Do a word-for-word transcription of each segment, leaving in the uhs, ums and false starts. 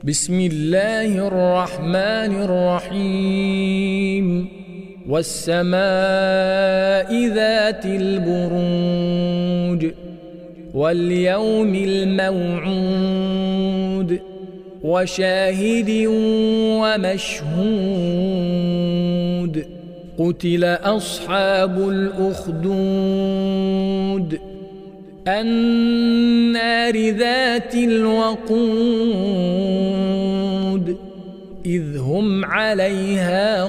بسم الله الرحمن الرحيم والسماء ذات البروج واليوم الموعود وشاهد ومشهود قتل أصحاب الأخدود النار ذات الوقود إذ هم عليها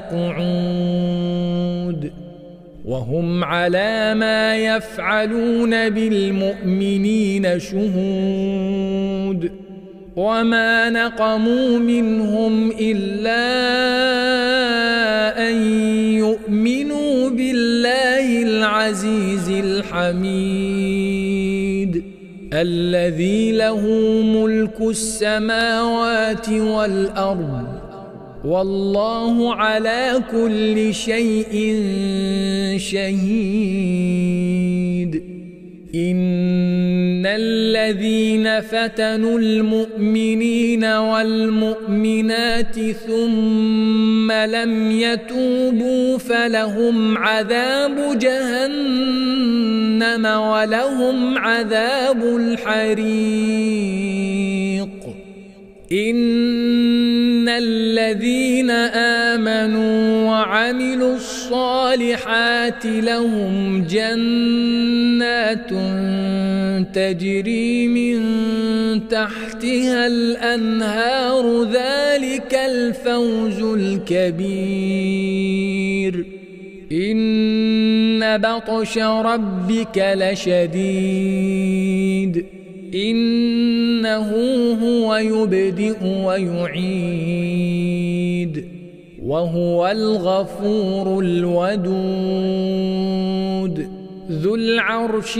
قعود وهم على ما يفعلون بالمؤمنين شهود وما نقموا منهم إلا أن يؤمنوا بالله العزيز الحميد الذي له ملك السماوات والأرض والله على كل شيء شهيد إن الذين فتنوا المؤمنين والمؤمنات ثم لم يتوبوا فلهم عذاب جهنم ولهم عذاب الحريق إن الذين آمنوا وعملوا الصالحات لهم جنات تجري من تحتها الأنهار ذلك الفوز الكبير إن بطش ربك لشديد إنه هو يبدئ ويعيد وهو الغفور الودود ذو العرش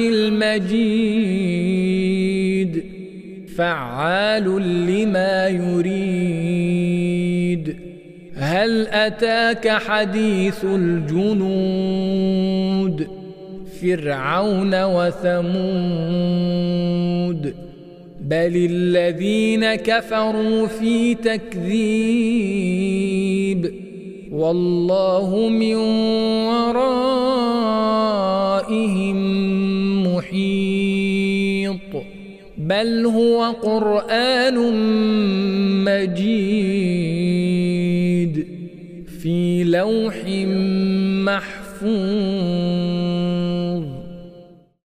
المجيد فعال لما يريد هل أتاك حديث الجنود فرعون وثمود بل الذين كفروا في تكذيب والله من ورائهم محيط بل هو قرآن مجيد في لوح محفوظ